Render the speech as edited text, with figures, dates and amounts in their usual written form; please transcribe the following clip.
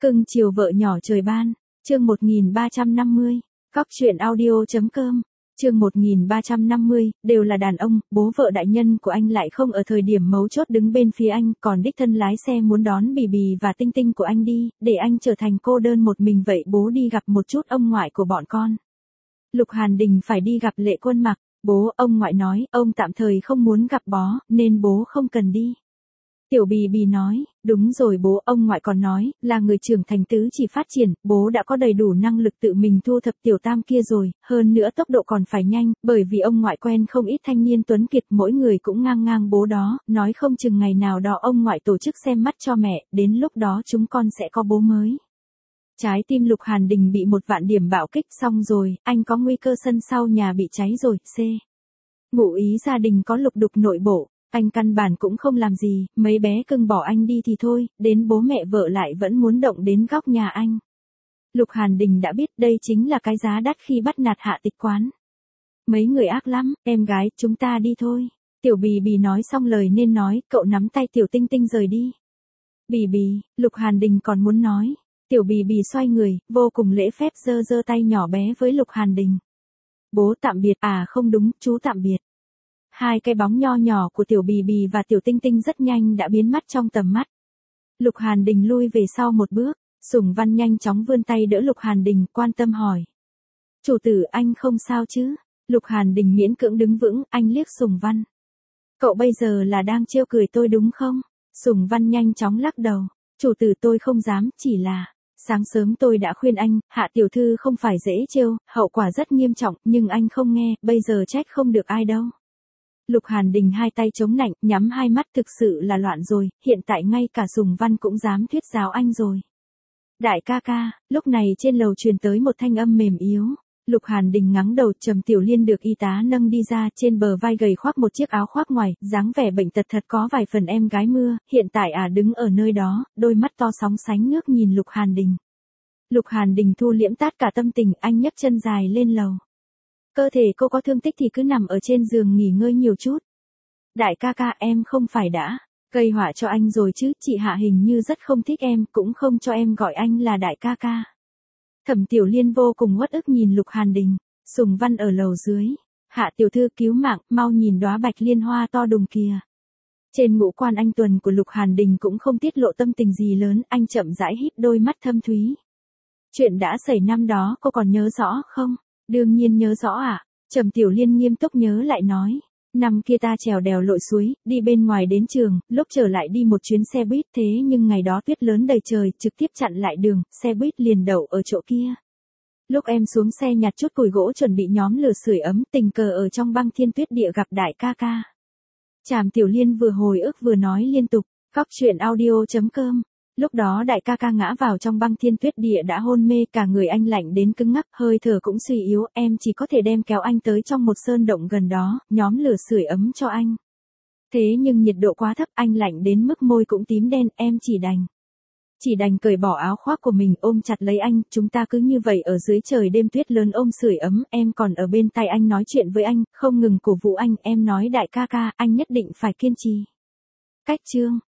Cưng chiều vợ nhỏ trời ban, chương 1350, Cóc truyện audio.com, chương 1350, đều là đàn ông, bố vợ đại nhân của anh lại không ở thời điểm mấu chốt đứng bên phía anh, còn đích thân lái xe muốn đón Bì Bì và Tinh Tinh của anh đi, để anh trở thành cô đơn một mình vậy bố đi gặp một chút ông ngoại của bọn con. Lục Hàn Đình phải đi gặp Lệ Quân Mặc, ông ngoại nói, ông tạm thời không muốn gặp bó, nên bố không cần đi. Tiểu Bì Bì nói, đúng rồi bố, ông ngoại còn nói, là người trưởng thành tứ chỉ phát triển, bố đã có đầy đủ năng lực tự mình thu thập tiểu tam kia rồi, hơn nữa tốc độ còn phải nhanh, bởi vì ông ngoại quen không ít thanh niên tuấn kiệt, mỗi người cũng ngang ngang bố đó, nói không chừng ngày nào đó ông ngoại tổ chức xem mắt cho mẹ, đến lúc đó chúng con sẽ có bố mới. Trái tim Lục Hàn Đình bị 1 vạn điểm bạo kích, xong rồi, anh có nguy cơ sân sau nhà bị cháy rồi, ngụ ý gia đình có lục đục nội bộ. Anh căn bản cũng không làm gì, mấy bé cưng bỏ anh đi thì thôi, đến bố mẹ vợ lại vẫn muốn động đến góc nhà anh. Lục Hàn Đình đã biết đây chính là cái giá đắt khi bắt nạt Hạ Tịch Quán. Mấy người ác lắm, em gái, chúng ta đi thôi. Tiểu Bì Bì nói xong lời nên nói, cậu nắm tay Tiểu Tinh Tinh rời đi. Bì Bì, Lục Hàn Đình còn muốn nói. Tiểu Bì Bì xoay người, vô cùng lễ phép giơ tay nhỏ bé với Lục Hàn Đình. Bố tạm biệt, không đúng, chú tạm biệt. Hai cái bóng nho nhỏ của Tiểu Bì Bì và Tiểu Tinh Tinh rất nhanh đã biến mất trong tầm mắt. Lục Hàn Đình lui về sau một bước, Sùng Văn nhanh chóng vươn tay đỡ Lục Hàn Đình, quan tâm hỏi. Chủ tử anh không sao chứ? Lục Hàn Đình miễn cưỡng đứng vững, anh liếc Sùng Văn. Cậu bây giờ là đang trêu cười tôi đúng không? Sùng Văn nhanh chóng lắc đầu. Chủ tử tôi không dám, chỉ là... Sáng sớm tôi đã khuyên anh, Hạ tiểu thư không phải dễ trêu, hậu quả rất nghiêm trọng, nhưng anh không nghe, bây giờ trách không được ai đâu. Lục Hàn Đình hai tay chống nạnh, nhắm hai mắt, thực sự là loạn rồi, hiện tại ngay cả Sùng Văn cũng dám thuyết giáo anh rồi. Đại ca ca, lúc này trên lầu truyền tới một thanh âm mềm yếu. Lục Hàn Đình ngắng đầu, Trầm Tiểu Liên được y tá nâng đi ra, trên bờ vai gầy khoác một chiếc áo khoác ngoài, dáng vẻ bệnh tật thật có vài phần em gái mưa, hiện tại đứng ở nơi đó, đôi mắt to sóng sánh nước nhìn Lục Hàn Đình. Lục Hàn Đình thu liễm tát cả tâm tình, anh nhấc chân dài lên lầu. Cơ thể cô có thương tích thì cứ nằm ở trên giường nghỉ ngơi nhiều chút. Đại ca ca, em không phải đã gây họa cho anh rồi chứ, chị Hạ hình như rất không thích em, cũng không cho em gọi anh là đại ca ca. Thẩm Tiểu Liên vô cùng uất ức nhìn Lục Hàn Đình. Sùng Văn ở lầu dưới. Hạ tiểu thư cứu mạng, mau nhìn đóa bạch liên hoa to đùng kìa. Trên ngũ quan anh tuần của Lục Hàn Đình cũng không tiết lộ tâm tình gì lớn, anh chậm rãi híp đôi mắt thâm thúy. Chuyện đã xảy năm đó cô còn nhớ rõ không? Đương nhiên nhớ rõ ạ. Trầm Tiểu Liên nghiêm túc nhớ lại nói. Năm kia ta trèo đèo lội suối, đi bên ngoài đến trường, lúc trở lại đi một chuyến xe buýt, thế nhưng ngày đó tuyết lớn đầy trời, trực tiếp chặn lại đường, xe buýt liền đậu ở chỗ kia. Lúc em xuống xe nhặt chút củi gỗ chuẩn bị nhóm lửa sưởi ấm, tình cờ ở trong băng thiên tuyết địa gặp đại ca ca. Trảm Tiểu Liên vừa hồi ức vừa nói liên tục, Cóc truyện audio.com. Lúc đó đại ca ca ngã vào trong băng thiên tuyết địa đã hôn mê, cả người anh lạnh đến cứng ngắc, hơi thở cũng suy yếu, em chỉ có thể đem kéo anh tới trong một sơn động gần đó, nhóm lửa sưởi ấm cho anh. Thế nhưng nhiệt độ quá thấp, anh lạnh đến mức môi cũng tím đen, em chỉ đành cởi bỏ áo khoác của mình ôm chặt lấy anh, chúng ta cứ như vậy ở dưới trời đêm tuyết lớn ôm sưởi ấm, em còn ở bên tai anh nói chuyện với anh, không ngừng cổ vũ anh, em nói đại ca ca, anh nhất định phải kiên trì. Cách chương